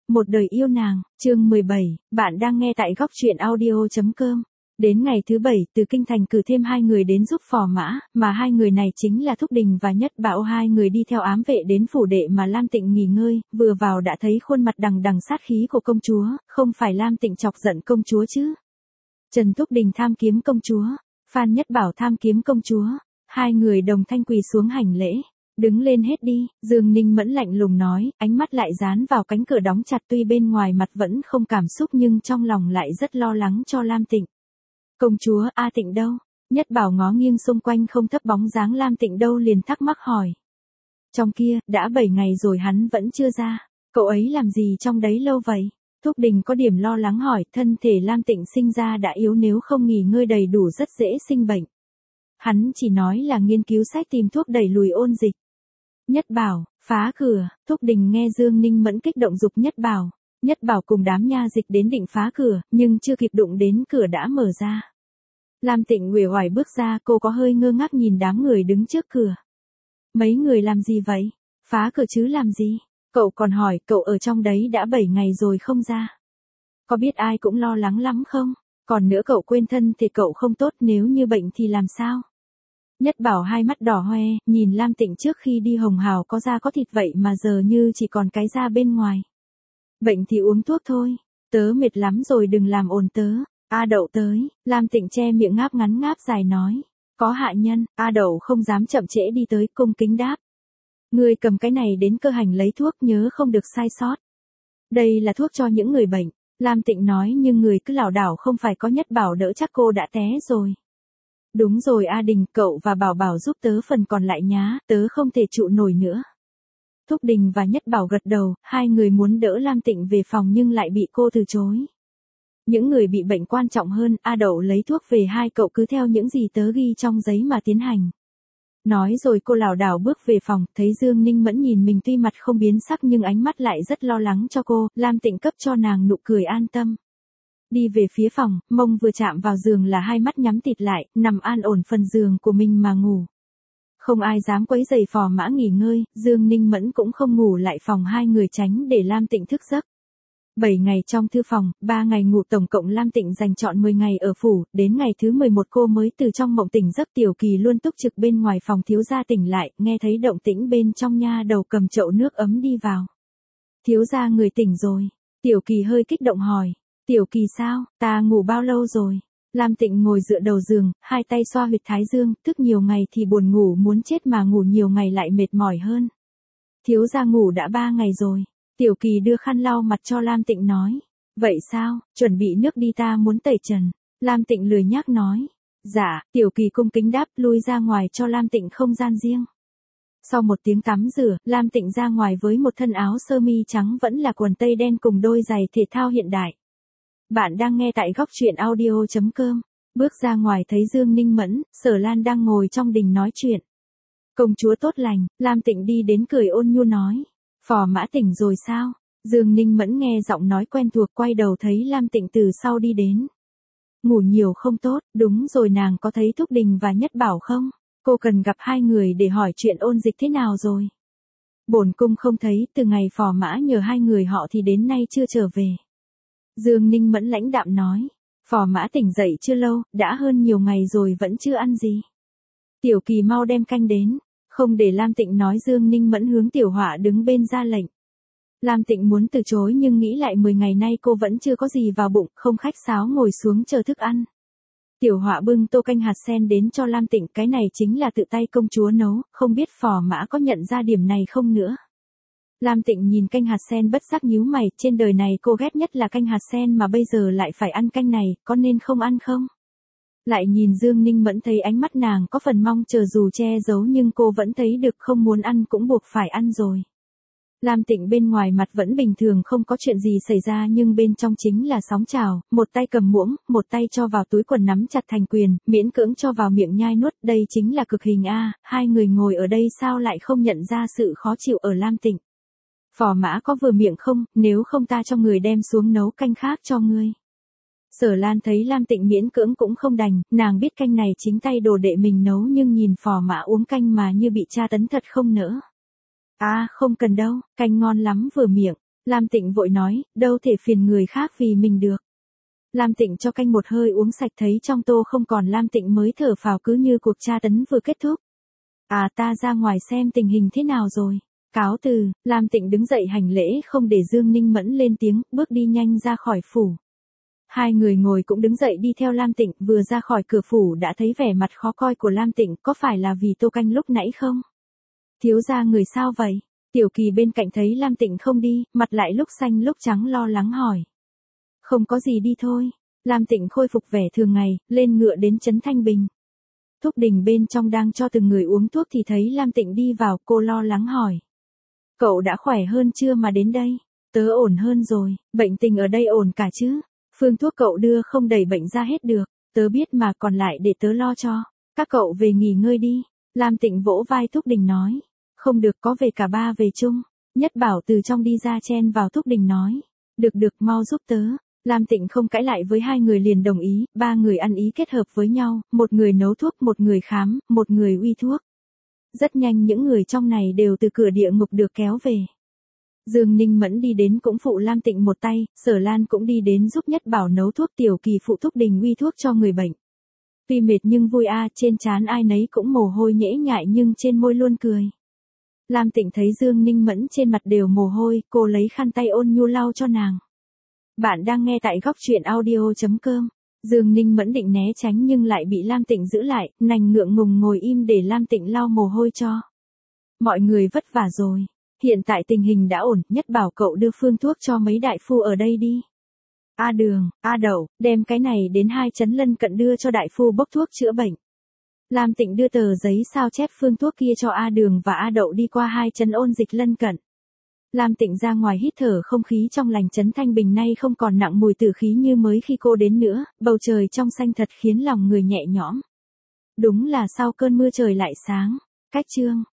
Một đời yêu nàng, chương 17, bạn đang nghe tại góc truyện audio.com. Đến ngày thứ 7, từ kinh thành cử thêm 2 người đến giúp phò mã, mà 2 người này chính là Thúc Đình và Nhất Bảo. 2 người đi theo ám vệ đến phủ đệ mà Lam Tịnh nghỉ ngơi, vừa vào đã thấy khuôn mặt đằng đằng sát khí của công chúa, không phải Lam Tịnh chọc giận công chúa chứ. Trần Thúc Đình tham kiếm công chúa, Phan Nhất Bảo tham kiếm công chúa, 2 người đồng thanh quỳ xuống hành lễ. Đứng lên hết đi, Dương Ninh Mẫn lạnh lùng nói, ánh mắt lại dán vào cánh cửa đóng chặt, tuy bên ngoài mặt vẫn không cảm xúc nhưng trong lòng lại rất lo lắng cho Lam Tịnh. Công chúa, A Tịnh đâu? Nhất Bảo ngó nghiêng xung quanh không thấp bóng dáng Lam Tịnh đâu liền thắc mắc hỏi. Trong kia, đã 7 ngày rồi hắn vẫn chưa ra, cậu ấy làm gì trong đấy lâu vậy? Thúc Đình có điểm lo lắng hỏi, thân thể Lam Tịnh sinh ra đã yếu, nếu không nghỉ ngơi đầy đủ rất dễ sinh bệnh. Hắn chỉ nói là nghiên cứu sách tìm thuốc đẩy lùi ôn dịch. Nhất Bảo, phá cửa. Thúc Đình nghe Dương Ninh Mẫn kích động giục Nhất Bảo. Nhất Bảo cùng đám nha dịch đến định phá cửa, nhưng chưa kịp đụng đến cửa đã mở ra. Lam Tịnh uể oải bước ra, cô có hơi ngơ ngác nhìn đám người đứng trước cửa. Mấy người làm gì vậy? Phá cửa chứ làm gì? Cậu còn hỏi, cậu ở trong đấy đã 7 ngày rồi không ra. Có biết ai cũng lo lắng lắm không? Còn nữa cậu quên thân thì cậu không tốt, nếu như bệnh thì làm sao? Nhất Bảo hai mắt đỏ hoe, nhìn Lam Tịnh trước khi đi hồng hào có da có thịt vậy mà giờ như chỉ còn cái da bên ngoài. Bệnh thì uống thuốc thôi, tớ mệt lắm rồi đừng làm ồn tớ. A Đậu tới, Lam Tịnh che miệng ngáp ngắn ngáp dài nói. Có hạ nhân, A Đậu không dám chậm trễ đi tới, cung kính đáp. Người cầm cái này đến cơ hành lấy thuốc, nhớ không được sai sót. Đây là thuốc cho những người bệnh, Lam Tịnh nói, nhưng người cứ lảo đảo không phải có Nhất Bảo đỡ chắc cô đã té rồi. Đúng rồi A Đình, cậu và Bảo Bảo giúp tớ phần còn lại nhá, tớ không thể trụ nổi nữa. Thúc Đình và Nhất Bảo gật đầu, 2 người muốn đỡ Lam Tịnh về phòng nhưng lại bị cô từ chối. Những người bị bệnh quan trọng hơn, A Đậu lấy thuốc về, 2 cậu cứ theo những gì tớ ghi trong giấy mà tiến hành. Nói rồi cô lảo đảo bước về phòng, thấy Dương Ninh Mẫn nhìn mình tuy mặt không biến sắc nhưng ánh mắt lại rất lo lắng cho cô, Lam Tịnh cấp cho nàng nụ cười an tâm. Đi về phía phòng, mông vừa chạm vào giường là 2 mắt nhắm tịt lại, nằm an ổn phần giường của mình mà ngủ. Không ai dám quấy rầy phò mã nghỉ ngơi, Dương Ninh Mẫn cũng không ngủ lại phòng, 2 người tránh để Lam Tịnh thức giấc. 7 ngày trong thư phòng, 3 ngày ngủ, tổng cộng Lam Tịnh dành trọn 10 ngày ở phủ, đến ngày thứ 11 cô mới từ trong mộng tỉnh giấc. Tiểu Kỳ luôn túc trực bên ngoài phòng thiếu gia tỉnh lại, nghe thấy động tĩnh bên trong, nha đầu cầm chậu nước ấm đi vào. Thiếu gia người tỉnh rồi. Tiểu Kỳ hơi kích động hỏi. Tiểu Kỳ sao, ta ngủ bao lâu rồi? Lam Tịnh ngồi dựa đầu giường, 2 tay xoa huyệt thái dương, tức nhiều ngày thì buồn ngủ muốn chết mà ngủ nhiều ngày lại mệt mỏi hơn. Thiếu gia ngủ đã 3 ngày rồi. Tiểu Kỳ đưa khăn lau mặt cho Lam Tịnh nói. Vậy sao, chuẩn bị nước đi, ta muốn tẩy trần. Lam Tịnh lười nhác nói. Dạ, Tiểu Kỳ cung kính đáp, lui ra ngoài cho Lam Tịnh không gian riêng. Sau một tiếng tắm rửa, Lam Tịnh ra ngoài với một thân áo sơ mi trắng vẫn là quần tây đen cùng đôi giày thể thao hiện đại. Bạn đang nghe tại góc truyện audio.com. Bước ra ngoài thấy Dương Ninh Mẫn, Sở Lan đang ngồi trong đình nói chuyện. Công chúa tốt lành, Lam Tịnh đi đến cười ôn nhu nói. Phò mã tỉnh rồi sao? Dương Ninh Mẫn nghe giọng nói quen thuộc, quay đầu thấy Lam Tịnh từ sau đi đến. Ngủ nhiều không tốt, đúng rồi, nàng có thấy Thúc Đình và Nhất Bảo không? Cô cần gặp 2 người để hỏi chuyện ôn dịch thế nào rồi? Bổn cung không thấy, từ ngày phò mã nhờ 2 người họ thì đến nay chưa trở về. Dương Ninh Mẫn lãnh đạm nói. Phò mã tỉnh dậy chưa lâu, đã hơn nhiều ngày rồi vẫn chưa ăn gì. Tiểu Kỳ mau đem canh đến. Không để Lam Tịnh nói, Dương Ninh Mẫn hướng Tiểu Họa đứng bên ra lệnh. Lam Tịnh muốn từ chối nhưng nghĩ lại 10 ngày nay cô vẫn chưa có gì vào bụng, không khách sáo ngồi xuống chờ thức ăn. Tiểu Họa bưng tô canh hạt sen đến cho Lam Tịnh, cái này chính là tự tay công chúa nấu, không biết phò mã có nhận ra điểm này không nữa. Lam Tịnh nhìn canh hạt sen bất giác nhíu mày, trên đời này cô ghét nhất là canh hạt sen mà bây giờ lại phải ăn canh này, có nên không ăn không? Lại nhìn Dương Ninh Mẫn thấy ánh mắt nàng có phần mong chờ dù che giấu nhưng cô vẫn thấy được, không muốn ăn cũng buộc phải ăn rồi. Lam Tịnh bên ngoài mặt vẫn bình thường không có chuyện gì xảy ra nhưng bên trong chính là sóng trào, một tay cầm muỗng, một tay cho vào túi quần nắm chặt thành quyền, miễn cưỡng cho vào miệng nhai nuốt, đây chính là cực hình a. 2 người ngồi ở đây sao lại không nhận ra sự khó chịu ở Lam Tịnh. Phò mã có vừa miệng không, nếu không ta cho người đem xuống nấu canh khác cho ngươi. Sở Lan thấy Lam Tịnh miễn cưỡng cũng không đành, nàng biết canh này chính tay đồ đệ mình nấu nhưng nhìn phò mã uống canh mà như bị tra tấn thật không nỡ. À không cần đâu, canh ngon lắm vừa miệng. Lam Tịnh vội nói, đâu thể phiền người khác vì mình được. Lam Tịnh cho canh một hơi uống sạch thấy trong tô không còn Lam Tịnh mới thở phào cứ như cuộc tra tấn vừa kết thúc. À ta ra ngoài xem tình hình thế nào rồi. Cáo từ, Lam Tịnh đứng dậy hành lễ không để Dương Ninh Mẫn lên tiếng, bước đi nhanh ra khỏi phủ. Hai người ngồi cũng đứng dậy đi theo Lam Tịnh, vừa ra khỏi cửa phủ đã thấy vẻ mặt khó coi của Lam Tịnh, có phải là vì tô canh lúc nãy không? Thiếu gia người sao vậy? Tiểu Kỳ bên cạnh thấy Lam Tịnh không đi, mặt lại lúc xanh lúc trắng lo lắng hỏi. Không có gì đi thôi. Lam Tịnh khôi phục vẻ thường ngày, lên ngựa đến trấn Thanh Bình. Thúc Đình bên trong đang cho từng người uống thuốc thì thấy Lam Tịnh đi vào, cô lo lắng hỏi. Cậu đã khỏe hơn chưa mà đến đây? Tớ ổn hơn rồi, bệnh tình ở đây ổn cả chứ? Phương thuốc cậu đưa không đẩy bệnh ra hết được, tớ biết mà còn lại để tớ lo cho. Các cậu về nghỉ ngơi đi. Lam Tịnh vỗ vai Thúc Đình nói. Không được, có về cả ba về chung. Nhất Bảo từ trong đi ra chen vào Thúc Đình nói. Được mau giúp tớ. Lam Tịnh không cãi lại với hai người liền đồng ý, ba người ăn ý kết hợp với nhau, một người nấu thuốc, một người khám, một người uy thuốc. Rất nhanh những người trong này đều từ cửa địa ngục được kéo về. Dương Ninh Mẫn đi đến cũng phụ Lam Tịnh một tay, Sở Lan cũng đi đến giúp Nhất Bảo nấu thuốc, Tiểu Kỳ phụ Thúc Đình uy thuốc cho người bệnh. Tuy mệt nhưng vui trên trán ai nấy cũng mồ hôi nhễ nhại nhưng trên môi luôn cười. Lam Tịnh thấy Dương Ninh Mẫn trên mặt đều mồ hôi, cô lấy khăn tay ôn nhu lau cho nàng. Bạn đang nghe tại góc truyện audio.com. Dương Ninh Mẫn định né tránh nhưng lại bị Lam Tịnh giữ lại, nành ngượng ngùng ngồi im để Lam Tịnh lau mồ hôi cho. Mọi người vất vả rồi. Hiện tại tình hình đã ổn, Nhất Bảo cậu đưa phương thuốc cho mấy đại phu ở đây đi. A Đường, A Đậu, đem cái này đến 2 trấn lân cận đưa cho đại phu bốc thuốc chữa bệnh. Lam Tịnh đưa tờ giấy sao chép phương thuốc kia cho A Đường và A Đậu đi qua 2 trấn ôn dịch lân cận. Lam Tịnh ra ngoài hít thở không khí trong lành, trấn Thanh Bình nay không còn nặng mùi tử khí như mới khi cô đến nữa, bầu trời trong xanh thật khiến lòng người nhẹ nhõm. Đúng là sau cơn mưa trời lại sáng. Cách chương